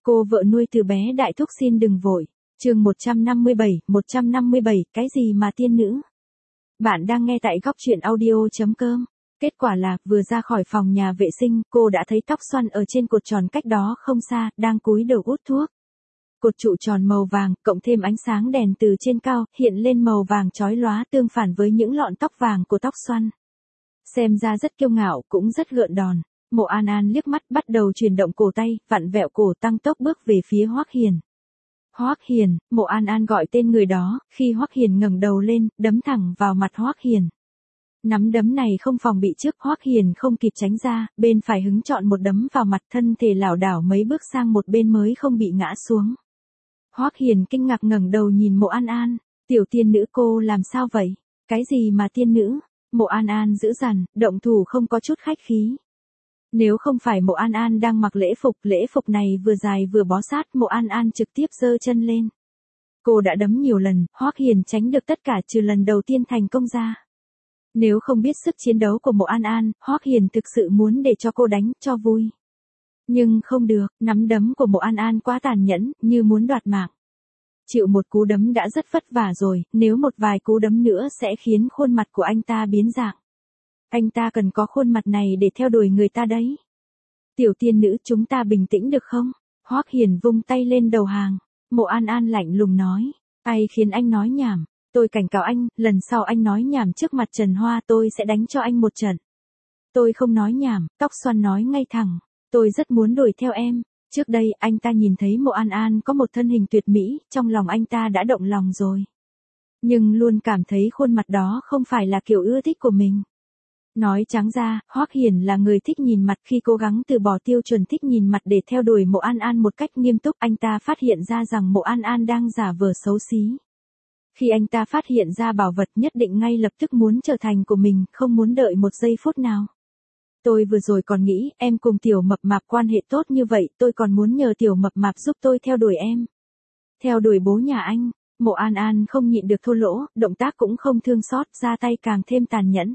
Cô vợ nuôi từ bé đại thúc xin đừng vội. Chương 157, cái gì mà tiên nữ? Bạn đang nghe tại góc truyện audio.com. Kết quả là, vừa ra khỏi phòng nhà vệ sinh, cô đã thấy tóc xoăn ở trên cột tròn cách đó không xa, đang cúi đầu hút thuốc. Cột trụ tròn màu vàng, cộng thêm ánh sáng đèn từ trên cao, hiện lên màu vàng chói lóa tương phản với những lọn tóc vàng của tóc xoăn. Xem ra rất kiêu ngạo, cũng rất gợn đòn. Mộ An An liếc mắt bắt đầu chuyển động cổ tay, vặn vẹo cổ tăng tốc bước về phía Hoắc Hiền. Hoắc Hiền, Mộ An An gọi tên người đó, khi Hoắc Hiền ngẩng đầu lên, đấm thẳng vào mặt Hoắc Hiền. Nắm đấm này không phòng bị trước, Hoắc Hiền không kịp tránh ra, bên phải hứng chọn một đấm vào mặt, thân thể lảo đảo mấy bước sang một bên mới không bị ngã xuống. Hoắc Hiền kinh ngạc ngẩng đầu nhìn Mộ An An, tiểu tiên nữ cô làm sao vậy? Cái gì mà tiên nữ? Mộ An An dữ dằn, động thủ không có chút khách khí. Nếu không phải Mộ An An đang mặc lễ phục này vừa dài vừa bó sát, Mộ An An trực tiếp giơ chân lên. Cô đã đấm nhiều lần, Hoắc Hiền tránh được tất cả trừ lần đầu tiên thành công ra. Nếu không biết sức chiến đấu của Mộ An An, Hoắc Hiền thực sự muốn để cho cô đánh, cho vui. Nhưng không được, nắm đấm của Mộ An An quá tàn nhẫn, như muốn đoạt mạng. Chịu một cú đấm đã rất vất vả rồi, nếu một vài cú đấm nữa sẽ khiến khuôn mặt của anh ta biến dạng. Anh ta cần có khuôn mặt này để theo đuổi người ta đấy. Tiểu tiên nữ, chúng ta bình tĩnh được không? Hoắc Hiền vung tay lên đầu hàng. Mộ An An lạnh lùng nói. Ai khiến anh nói nhảm? Tôi cảnh cáo anh, lần sau anh nói nhảm trước mặt Trần Hoa tôi sẽ đánh cho anh một trận. Tôi không nói nhảm, tóc xoăn nói ngay thẳng. Tôi rất muốn đuổi theo em. Trước đây anh ta nhìn thấy Mộ An An có một thân hình tuyệt mỹ, trong lòng anh ta đã động lòng rồi. Nhưng luôn cảm thấy khuôn mặt đó không phải là kiểu ưa thích của mình. Nói trắng ra, Hoắc Hiền là người thích nhìn mặt, khi cố gắng từ bỏ tiêu chuẩn thích nhìn mặt để theo đuổi Mộ An An một cách nghiêm túc, anh ta phát hiện ra rằng Mộ An An đang giả vờ xấu xí. Khi anh ta phát hiện ra bảo vật nhất định ngay lập tức muốn trở thành của mình, không muốn đợi một giây phút nào. Tôi vừa rồi còn nghĩ, em cùng tiểu mập mạp quan hệ tốt như vậy, tôi còn muốn nhờ tiểu mập mạp giúp tôi theo đuổi em. Theo đuổi bố nhà anh. Mộ An An không nhịn được thô lỗ, động tác cũng không thương xót, ra tay càng thêm tàn nhẫn.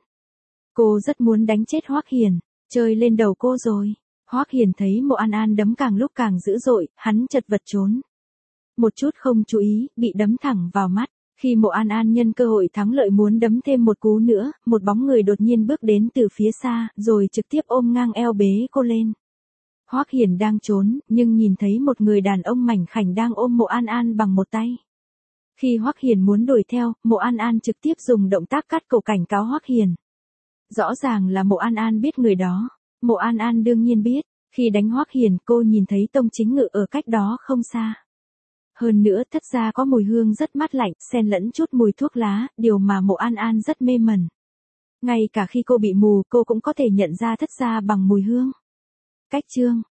Cô rất muốn đánh chết Hoắc Hiền, chơi lên đầu cô rồi. Hoắc Hiền thấy Mộ An An đấm càng lúc càng dữ dội, hắn chật vật trốn. Một chút không chú ý, bị đấm thẳng vào mắt. Khi Mộ An An nhân cơ hội thắng lợi muốn đấm thêm một cú nữa, một bóng người đột nhiên bước đến từ phía xa, rồi trực tiếp ôm ngang eo bế cô lên. Hoắc Hiền đang trốn, nhưng nhìn thấy một người đàn ông mảnh khảnh đang ôm Mộ An An bằng một tay. Khi Hoắc Hiền muốn đuổi theo, Mộ An An trực tiếp dùng động tác cắt cổ cảnh cáo Hoắc Hiền. Rõ ràng là Mộ An An biết người đó. Mộ An An đương nhiên biết, khi đánh Hoắc Hiền cô nhìn thấy Tông Chính Ngự ở cách đó không xa. Hơn nữa thất gia có mùi hương rất mát lạnh, xen lẫn chút mùi thuốc lá, điều mà Mộ An An rất mê mẩn. Ngay cả khi cô bị mù, cô cũng có thể nhận ra thất gia bằng mùi hương. Cách chương